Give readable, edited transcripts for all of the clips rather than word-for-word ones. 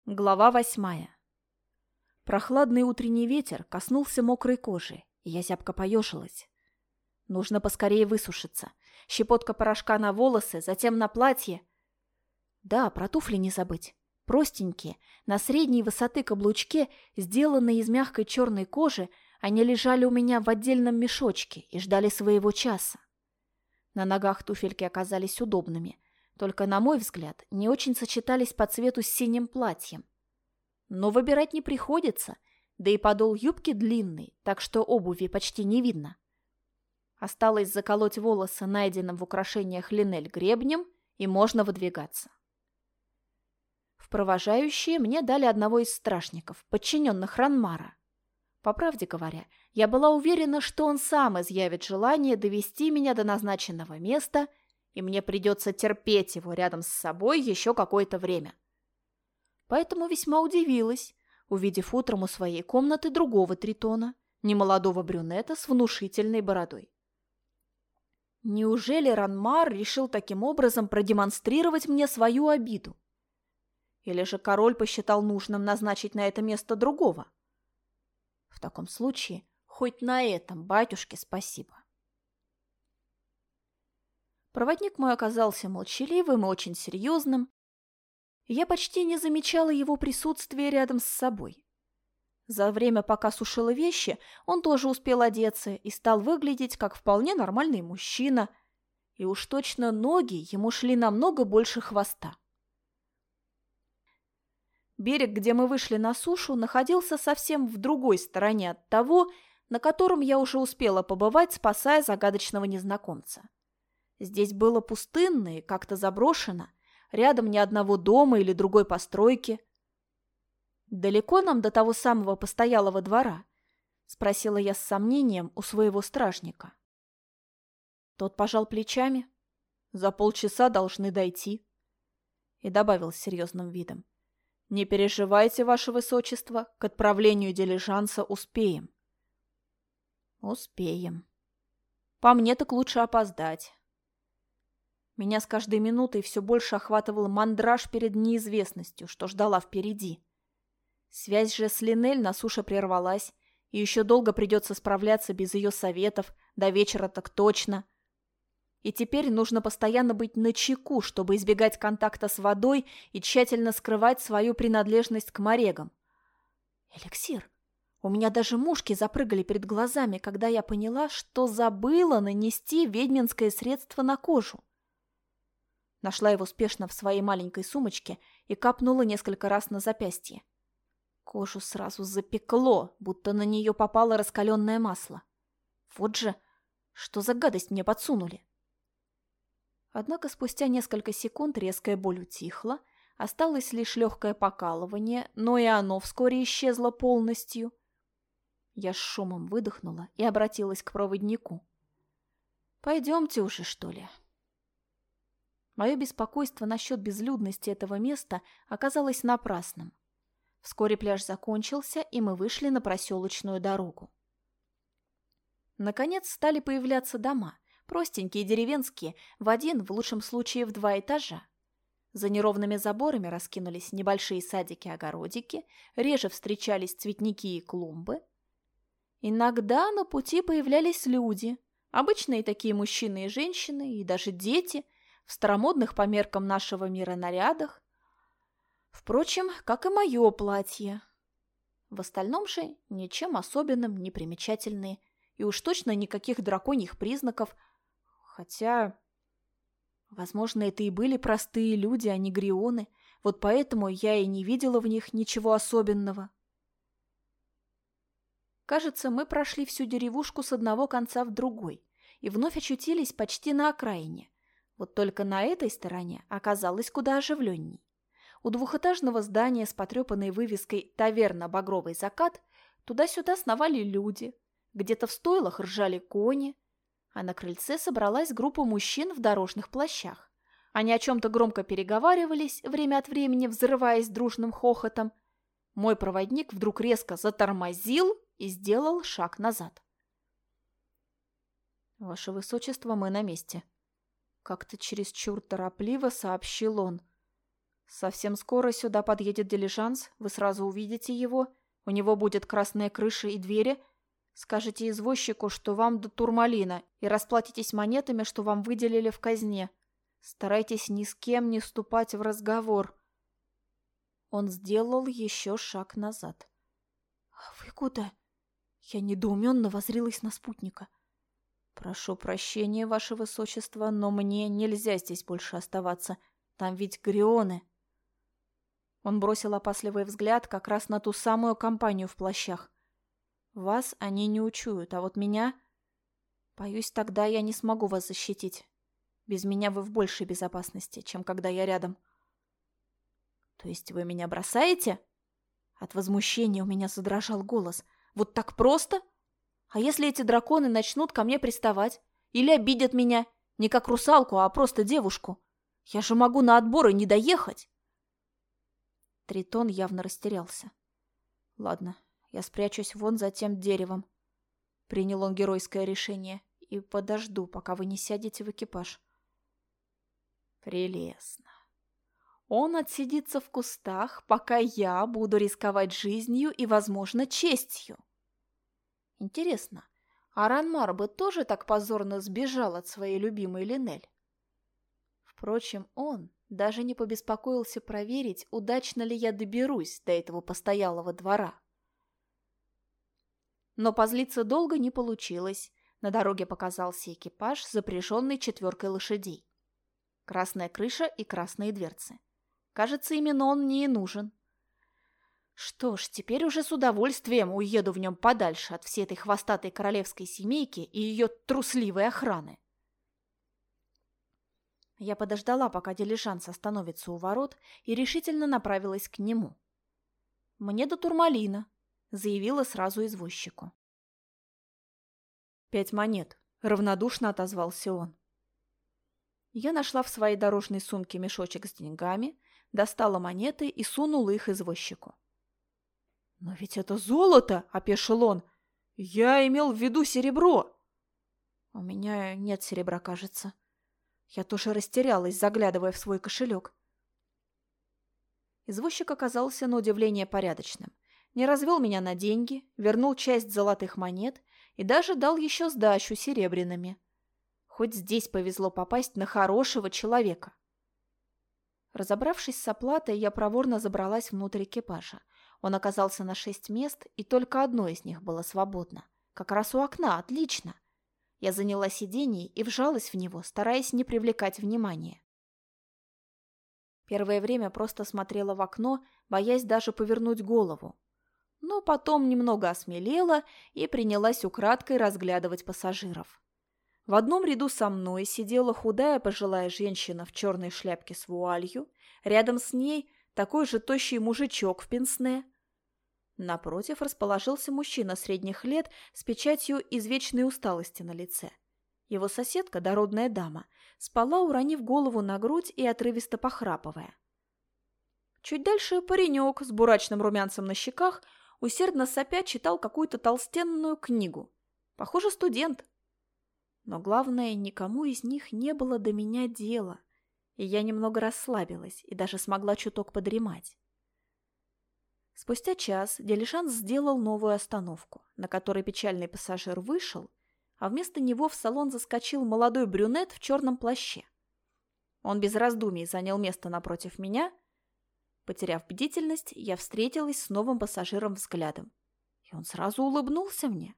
Глава 8. Прохладный утренний ветер коснулся мокрой кожи, и я зябко поежилась. Нужно поскорее высушиться. Щепотка порошка на волосы, затем на платье. Да, про туфли не забыть. Простенькие, на средней высоты каблучке, сделанные из мягкой черной кожи, они лежали у меня в отдельном мешочке и ждали своего часа. На ногах туфельки оказались удобными, только, на мой взгляд, не очень сочетались по цвету с синим платьем. Но выбирать не приходится, да и подол юбки длинный, так что обуви почти не видно. Осталось заколоть волосы найденным в украшениях линель гребнем, и можно выдвигаться. В провожающие мне дали одного из стражников, подчиненных Ранмара. По правде говоря, я была уверена, что он сам изъявит желание довести меня до назначенного места, и мне придется терпеть его рядом с собой еще какое-то время. Поэтому весьма удивилась, увидев утром у своей комнаты другого тритона, немолодого брюнета с внушительной бородой. Неужели Ранмар решил таким образом продемонстрировать мне свою обиду? Или же король посчитал нужным назначить на это место другого? В таком случае, хоть на этом батюшке спасибо. Проводник мой оказался молчаливым и очень серьезным, и я почти не замечала его присутствия рядом с собой. За время, пока сушила вещи, он тоже успел одеться и стал выглядеть как вполне нормальный мужчина, и уж точно ноги ему шли намного больше хвоста. Берег, где мы вышли на сушу, находился совсем в другой стороне от того, на котором я уже успела побывать, спасая загадочного незнакомца. Здесь было пустынно и как-то заброшено, рядом ни одного дома или другой постройки. «Далеко нам до того самого постоялого двора?» – спросила я с сомнением у своего стражника. Тот пожал плечами. «За полчаса должны дойти». И добавил с серьезным видом. «Не переживайте, ваше высочество, к отправлению дилижанса успеем». «Успеем. По мне так лучше опоздать». Меня с каждой минутой все больше охватывал мандраж перед неизвестностью, что ждала впереди. Связь же с Линель на суше прервалась, и еще долго придется справляться без ее советов, до вечера так точно. И теперь нужно постоянно быть начеку, чтобы избегать контакта с водой и тщательно скрывать свою принадлежность к морегам. Эликсир. У меня даже мушки запрыгали перед глазами, когда я поняла, что забыла нанести ведьминское средство на кожу. Нашла его спешно в своей маленькой сумочке и капнула несколько раз на запястье. Кожу сразу запекло, будто на нее попало раскаленное масло. Вот же, что за гадость мне подсунули? Однако спустя несколько секунд резкая боль утихла, осталось лишь легкое покалывание, но и оно вскоре исчезло полностью. Я с шумом выдохнула и обратилась к проводнику. «Пойдемте уже, что ли?» Мое беспокойство насчет безлюдности этого места оказалось напрасным. Вскоре пляж закончился, и мы вышли на проселочную дорогу. Наконец стали появляться дома, простенькие деревенские, в один, в лучшем случае в 2 этажа. За неровными заборами раскинулись небольшие садики-огородики, реже встречались цветники и клумбы. Иногда на пути появлялись люди, обычные такие мужчины и женщины, и даже дети, в старомодных по меркам нашего мира нарядах. Впрочем, как и мое платье. В остальном же ничем особенным не примечательные, и уж точно никаких драконьих признаков, хотя, возможно, это и были простые люди, а не грионы, вот поэтому я и не видела в них ничего особенного. Кажется, мы прошли всю деревушку с одного конца в другой и вновь очутились почти на окраине. Вот только на этой стороне оказалось куда оживленней. У двухэтажного здания с потрепанной вывеской «Таверна Багровый закат» туда-сюда сновали люди, где-то в стойлах ржали кони, а на крыльце собралась группа мужчин в дорожных плащах. Они о чем-то громко переговаривались, время от времени взрываясь дружным хохотом. Мой проводник вдруг резко затормозил и сделал шаг назад. «Ваше высочество, мы на месте», — как-то чересчур торопливо сообщил он. Совсем скоро сюда подъедет дилижанс, вы сразу увидите его, у него будет красная крыша и двери. Скажете извозчику, что вам до турмалина, и расплатитесь монетами, что вам выделили в казне. Старайтесь ни с кем не вступать в разговор». Он сделал еще шаг назад. «А вы куда?» Я недоуменно воззрилась на спутника. «Прошу прощения, ваше высочество, но мне нельзя здесь больше оставаться. Там ведь грионы». Он бросил опасливый взгляд как раз на ту самую компанию в плащах. «Вас они не учуют, а вот меня... Боюсь, тогда я не смогу вас защитить. Без меня вы в большей безопасности, чем когда я рядом». «То есть вы меня бросаете?» От возмущения у меня задрожал голос. «Вот так просто? А если эти драконы начнут ко мне приставать? Или обидят меня? Не как русалку, а просто девушку? Я же могу на отборы не доехать!» Тритон явно растерялся. «Ладно, я спрячусь вон за тем деревом». Принял он геройское решение. «И подожду, пока вы не сядете в экипаж». Прелестно. Он отсидится в кустах, пока я буду рисковать жизнью и, возможно, честью. Интересно, а Ранмар бы тоже так позорно сбежал от своей любимой Линель? Впрочем, он даже не побеспокоился проверить, удачно ли я доберусь до этого постоялого двора. Но позлиться долго не получилось. На дороге показался экипаж, запряженный 4 лошадей. Красная крыша и красные дверцы. Кажется, именно он мне и нужен. Что ж, теперь уже с удовольствием уеду в нем подальше от всей этой хвостатой королевской семейки и ее трусливой охраны. Я подождала, пока дилижанс остановится у ворот, и решительно направилась к нему. «Мне до Турмалина», — заявила сразу извозчику. 5 монет», — равнодушно отозвался он. Я нашла в своей дорожной сумке мешочек с деньгами, достала монеты и сунула их извозчику. «Но ведь это золото!» — опешил он. «Я имел в виду серебро!» «У меня нет серебра, кажется». Я тоже растерялась, заглядывая в свой кошелек. Извозчик оказался на удивление порядочным. Не развел меня на деньги, вернул часть золотых монет и даже дал еще сдачу серебряными. Хоть здесь повезло попасть на хорошего человека. Разобравшись с оплатой, я проворно забралась внутрь экипажа. Он оказался на 6 мест, и только одно из них было свободно. Как раз у окна, отлично. Я заняла сиденье и вжалась в него, стараясь не привлекать внимания. Первое время просто смотрела в окно, боясь даже повернуть голову. Но потом немного осмелела и принялась украдкой разглядывать пассажиров. В одном ряду со мной сидела худая пожилая женщина в черной шляпке с вуалью, рядом с ней такой же тощий мужичок в пенсне. Напротив расположился мужчина средних лет с печатью извечной усталости на лице. Его соседка, дородная дама, спала, уронив голову на грудь и отрывисто похрапывая. Чуть дальше паренек с бурачным румянцем на щеках, усердно сопя, читал какую-то толстенную книгу. Похоже, студент. Но главное, никому из них не было до меня дела, и я немного расслабилась и даже смогла чуток подремать. Спустя час дилижанс сделал новую остановку, на которой печальный пассажир вышел, а вместо него в салон заскочил молодой брюнет в черном плаще. Он без раздумий занял место напротив меня. Потеряв бдительность, я встретилась с новым пассажиром взглядом, и он сразу улыбнулся мне.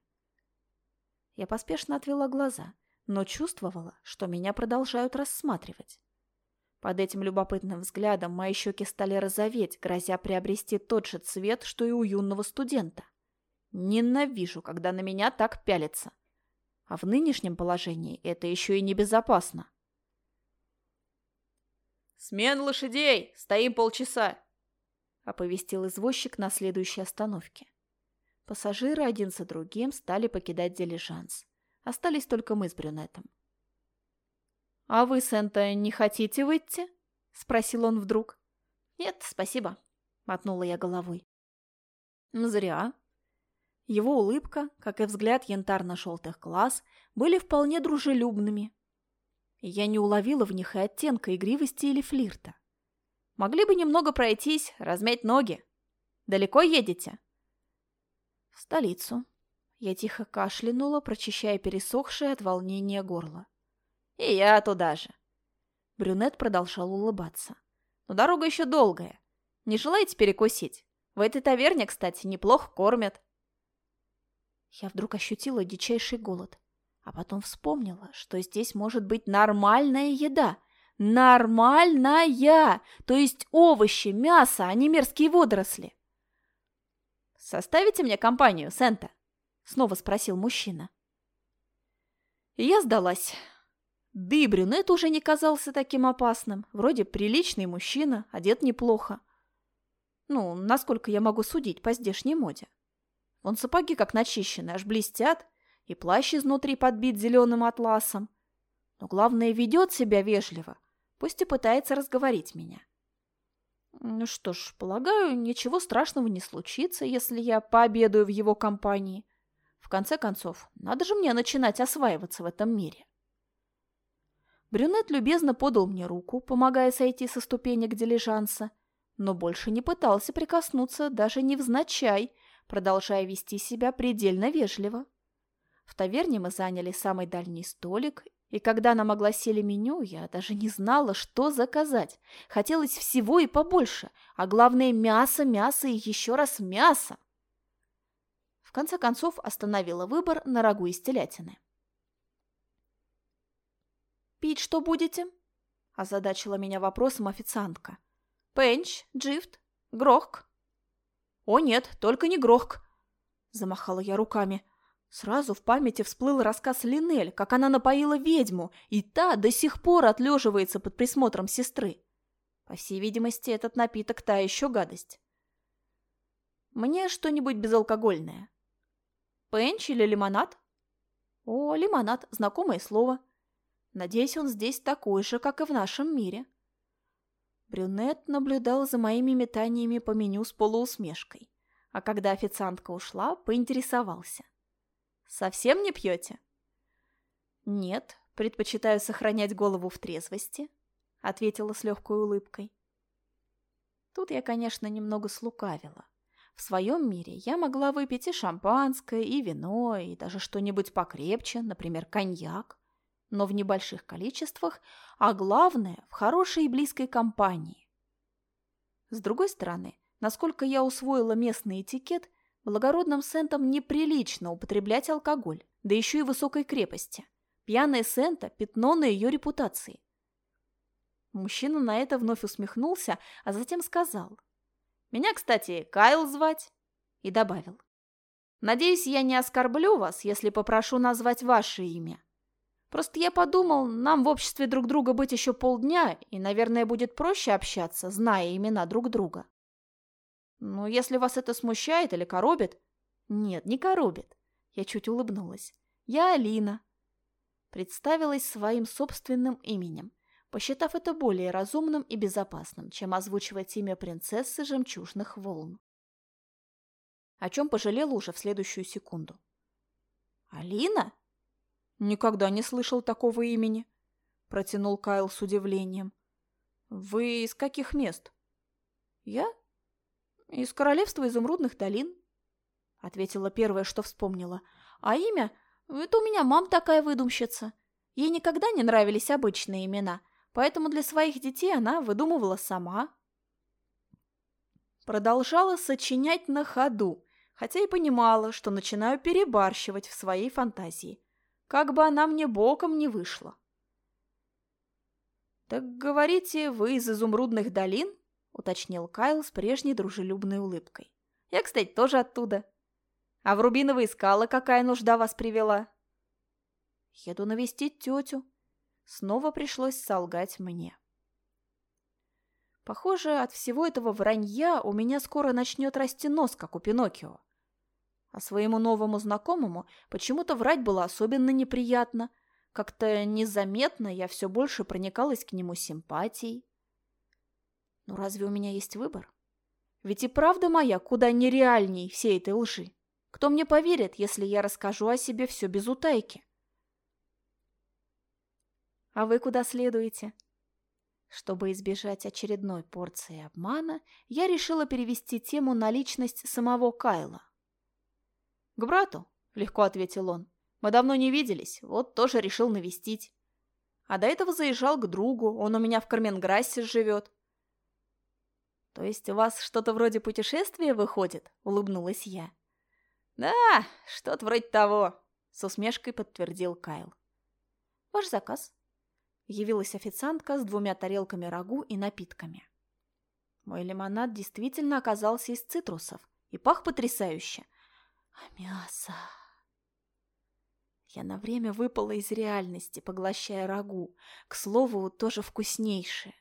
Я поспешно отвела глаза, но чувствовала, что меня продолжают рассматривать. Под этим любопытным взглядом мои щеки стали розоветь, грозя приобрести тот же цвет, что и у юного студента. Ненавижу, когда на меня так пялятся. А в нынешнем положении это еще и небезопасно. «Смена лошадей! Стоим полчаса!» — оповестил извозчик на следующей остановке. Пассажиры один за другим стали покидать дилижанс. Остались только мы с брюнетом. «А вы, Сента, не хотите выйти?» — спросил он вдруг. «Нет, спасибо», — мотнула я головой. «Зря». Его улыбка, как и взгляд янтарно-желтых глаз, были вполне дружелюбными. И я не уловила в них и оттенка игривости или флирта. Могли бы немного пройтись, размять ноги. Далеко едете?» «В столицу». Я тихо кашлянула, прочищая пересохшее от волнения горло. «И я туда же». Брюнет продолжал улыбаться. «Но дорога еще долгая. Не желаете перекусить? В этой таверне, кстати, неплохо кормят». Я вдруг ощутила дичайший голод, а потом вспомнила, что здесь может быть нормальная еда. Нормальная! То есть овощи, мясо, а не мерзкие водоросли. «Составите мне компанию, Сента?» — снова спросил мужчина. И я сдалась. Да и брюнет уже не казался таким опасным. Вроде приличный мужчина, одет неплохо. Ну, насколько я могу судить по здешней моде. Вон сапоги как начищены, аж блестят, и плащ изнутри подбит зеленым атласом. Но главное, ведет себя вежливо, пусть и пытается разговорить меня. Ну что ж, полагаю, ничего страшного не случится, если я пообедаю в его компании. В конце концов, надо же мне начинать осваиваться в этом мире. Брюнет любезно подал мне руку, помогая сойти со ступенек дилижанса, но больше не пытался прикоснуться даже невзначай, продолжая вести себя предельно вежливо. В таверне мы заняли самый дальний столик, и когда нам огласили меню, я даже не знала, что заказать. Хотелось всего и побольше, а главное мясо, мясо и еще раз мясо. В конце концов остановила выбор на рагу из телятины. «Пить что будете?» – озадачила меня вопросом официантка. «Пенч, джифт, грохк». «О нет, только не грохк!» – замахала я руками. Сразу в памяти всплыл рассказ Линель, как она напоила ведьму, и та до сих пор отлеживается под присмотром сестры. По всей видимости, этот напиток та еще гадость. «Мне что-нибудь безалкогольное». «Пенч или лимонад?» «О, лимонад, знакомое слово. Надеюсь, он здесь такой же, как и в нашем мире». Брюнет наблюдал за моими метаниями по меню с полуусмешкой, а когда официантка ушла, поинтересовался. «Совсем не пьете?» «Нет, предпочитаю сохранять голову в трезвости», — ответила с легкой улыбкой. Тут я, конечно, немного слукавила. В своем мире я могла выпить и шампанское, и вино, и даже что-нибудь покрепче, например, коньяк, но в небольших количествах, а главное, в хорошей и близкой компании. С другой стороны, насколько я усвоила местный этикет, благородным сентам неприлично употреблять алкоголь, да еще и высокой крепости. Пьяная сента – пятно на ее репутации. Мужчина на это вновь усмехнулся, а затем сказал: «Меня, кстати, Кайл звать», и добавил: «Надеюсь, я не оскорблю вас, если попрошу назвать ваше имя. Просто я подумал, нам в обществе друг друга быть еще полдня, и, наверное, будет проще общаться, зная имена друг друга». «Ну, если вас это смущает или коробит?» «Нет, не коробит». Я чуть улыбнулась. «Я Алина». Представилась своим собственным именем, посчитав это более разумным и безопасным, чем озвучивать имя принцессы жемчужных волн. О чем пожалела уже в следующую секунду. «Алина? Никогда не слышал такого имени», – протянул Кайл с удивлением. «Вы из каких мест?» «Я? Из королевства изумрудных долин», – ответила первое, что вспомнила. «А имя? Это у меня мама такая выдумщица. Ей никогда не нравились обычные имена, поэтому для своих детей она выдумывала сама». Продолжала сочинять на ходу, хотя и понимала, что начинаю перебарщивать в своей фантазии, как бы она мне боком не вышла. «Так, говорите, вы из изумрудных долин?» – уточнил Кайл с прежней дружелюбной улыбкой. «Я, кстати, тоже оттуда. А в рубиновые скалы какая нужда вас привела?» «Еду навестить тетю». Снова пришлось солгать мне. Похоже, от всего этого вранья у меня скоро начнет расти нос, как у Пиноккио. А своему новому знакомому почему-то врать было особенно неприятно. Как-то незаметно я все больше проникалась к нему симпатией. Ну разве у меня есть выбор? Ведь и правда моя куда нереальней всей этой лжи. Кто мне поверит, если я расскажу о себе все без утайки? «А вы куда следуете?» Чтобы избежать очередной порции обмана, я решила перевести тему на личность самого Кайла. «К брату», — легко ответил он. «Мы давно не виделись, вот тоже решил навестить. А до этого заезжал к другу, он у меня в Карменграссе живет». «То есть у вас что-то вроде путешествия выходит?» — улыбнулась я. «Да, что-то вроде того», — с усмешкой подтвердил Кайл. «Ваш заказ?» Явилась официантка с 2 тарелками рагу и напитками. Мой лимонад действительно оказался из цитрусов и пах потрясающе. А мясо... Я на время выпала из реальности, поглощая рагу. К слову, тоже вкуснейшее.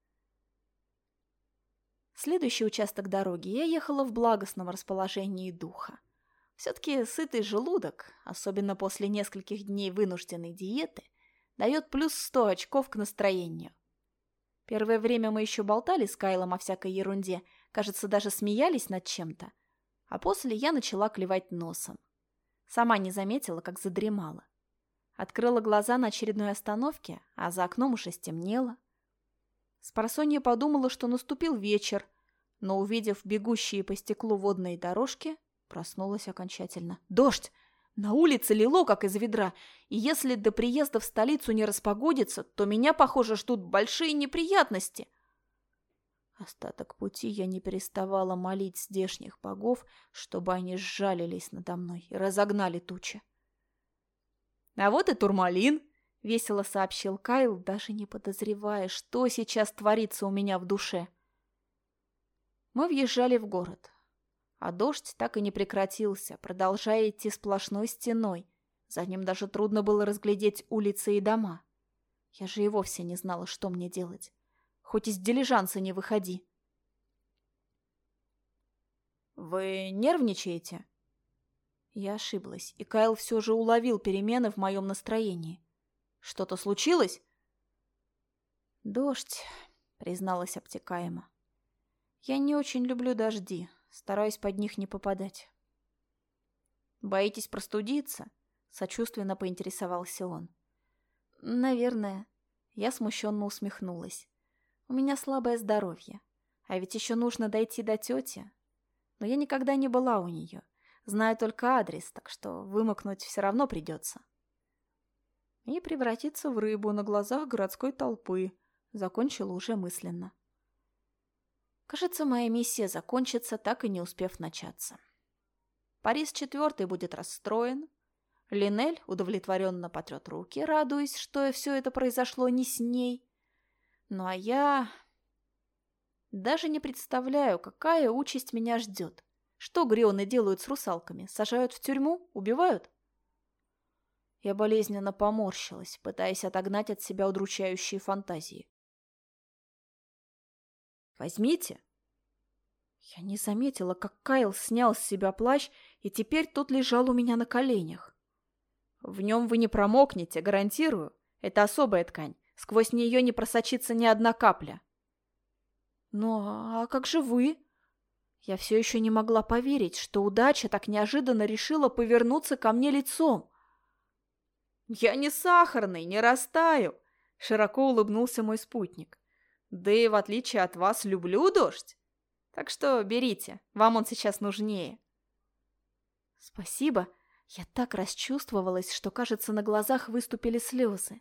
Следующий участок дороги я ехала в благостном расположении духа. Все-таки сытый желудок, особенно после нескольких дней вынужденной диеты, дает плюс 100 очков к настроению. Первое время мы еще болтали с Кайлом о всякой ерунде, кажется, даже смеялись над чем-то, а после я начала клевать носом. Сама не заметила, как задремала. Открыла глаза на очередной остановке, а за окном уже стемнело. Спросонья подумала, что наступил вечер, но, увидев бегущие по стеклу водные дорожки, проснулась окончательно. Дождь! На улице лило, как из ведра, и если до приезда в столицу не распогодится, то меня, похоже, ждут большие неприятности. Остаток пути я не переставала молить здешних богов, чтобы они сжалились надо мной и разогнали тучи. «А вот и Турмалин!» — весело сообщил Кайл, даже не подозревая, что сейчас творится у меня в душе. Мы въезжали в город, а дождь так и не прекратился, продолжая идти сплошной стеной. За ним даже трудно было разглядеть улицы и дома. Я же и вовсе не знала, что мне делать. Хоть из дилижанса не выходи. «Вы нервничаете?» Я ошиблась, и Кайл все же уловил перемены в моем настроении. «Что-то случилось?» «Дождь», — призналась обтекаемо. «Я не очень люблю дожди, стараюсь под них не попадать». «Боитесь простудиться?» — сочувственно поинтересовался он. «Наверное». Я смущенно усмехнулась. «У меня слабое здоровье, а ведь еще нужно дойти до тети. Но я никогда не была у нее, знаю только адрес, так что вымокнуть все равно придется». И превратиться в рыбу на глазах городской толпы, закончила уже мысленно. Кажется, моя миссия закончится, так и не успев начаться. Парис IV будет расстроен. Линель удовлетворенно потрет руки, радуясь, что все это произошло не с ней. Ну а я... даже не представляю, какая участь меня ждет. Что грионы делают с русалками? Сажают в тюрьму? Убивают? Я болезненно поморщилась, пытаясь отогнать от себя удручающие фантазии. «Возьмите!» Я не заметила, как Кайл снял с себя плащ, и теперь тот лежал у меня на коленях. «В нем вы не промокнете, гарантирую. Это особая ткань. Сквозь нее не просочится ни одна капля». «Ну, а как же вы?» Я все еще не могла поверить, что удача так неожиданно решила повернуться ко мне лицом. «Я не сахарный, не растаю», — широко улыбнулся мой спутник. «Да и в отличие от вас люблю дождь. Так что берите, вам он сейчас нужнее». «Спасибо». Я так расчувствовалась, что, кажется, на глазах выступили слезы.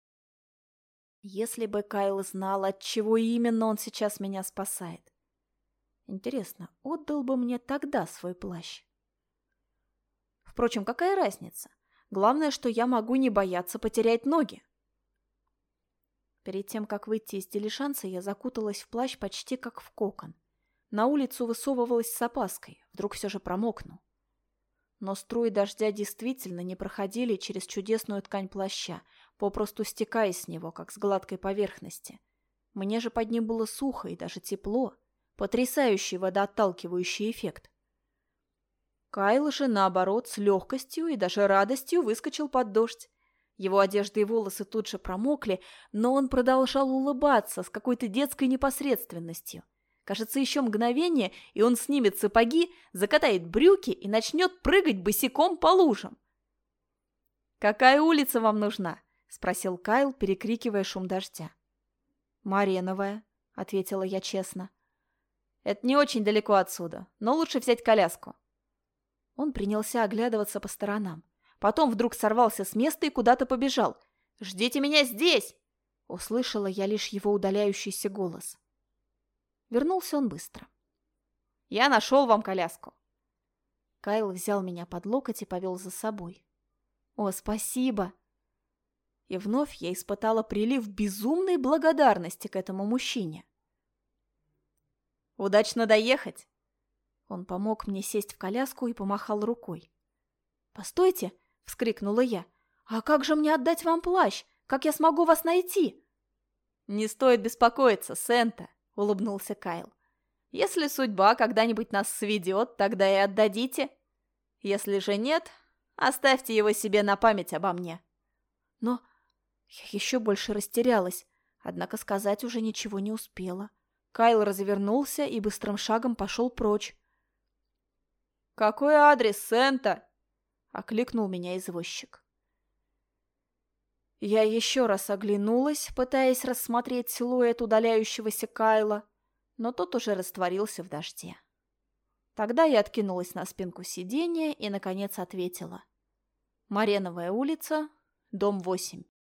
Если бы Кайл знал, от чего именно он сейчас меня спасает. Интересно, отдал бы мне тогда свой плащ? Впрочем, какая разница? Главное, что я могу не бояться потерять ноги. Перед тем, как выйти из дилижанса, я закуталась в плащ почти как в кокон. На улицу высовывалась с опаской, вдруг все же промокну. Но струи дождя действительно не проходили через чудесную ткань плаща, попросту стекая с него, как с гладкой поверхности. Мне же под ним было сухо и даже тепло. Потрясающий водоотталкивающий эффект. Кайл же, наоборот, с легкостью и даже радостью выскочил под дождь. Его одежда и волосы тут же промокли, но он продолжал улыбаться с какой-то детской непосредственностью. Кажется, еще мгновение, и он снимет сапоги, закатает брюки и начнет прыгать босиком по лужам. «Какая улица вам нужна?» – спросил Кайл, перекрикивая шум дождя. «Мареновая», — ответила я честно. «Это не очень далеко отсюда, но лучше взять коляску». Он принялся оглядываться по сторонам. Потом вдруг сорвался с места и куда-то побежал. «Ждите меня здесь!» Услышала я лишь его удаляющийся голос. Вернулся он быстро. «Я нашел вам коляску». Кайл взял меня под локоть и повел за собой. «О, спасибо!» И вновь я испытала прилив безумной благодарности к этому мужчине. «Удачно доехать!» Он помог мне сесть в коляску и помахал рукой. «Постойте!» — вскрикнула я. «А как же мне отдать вам плащ? Как я смогу вас найти?» «Не стоит беспокоиться, Сэнта!» — улыбнулся Кайл. «Если судьба когда-нибудь нас сведет, тогда и отдадите. Если же нет, оставьте его себе на память обо мне». Но я еще больше растерялась, однако сказать уже ничего не успела. Кайл развернулся и быстрым шагом пошел прочь. «Какой адрес, Сэнта?» — окликнул меня извозчик. Я еще раз оглянулась, пытаясь рассмотреть силуэт удаляющегося Кайла, но тот уже растворился в дожде. Тогда я откинулась на спинку сиденья и, наконец, ответила. «Мареновая улица, дом 8».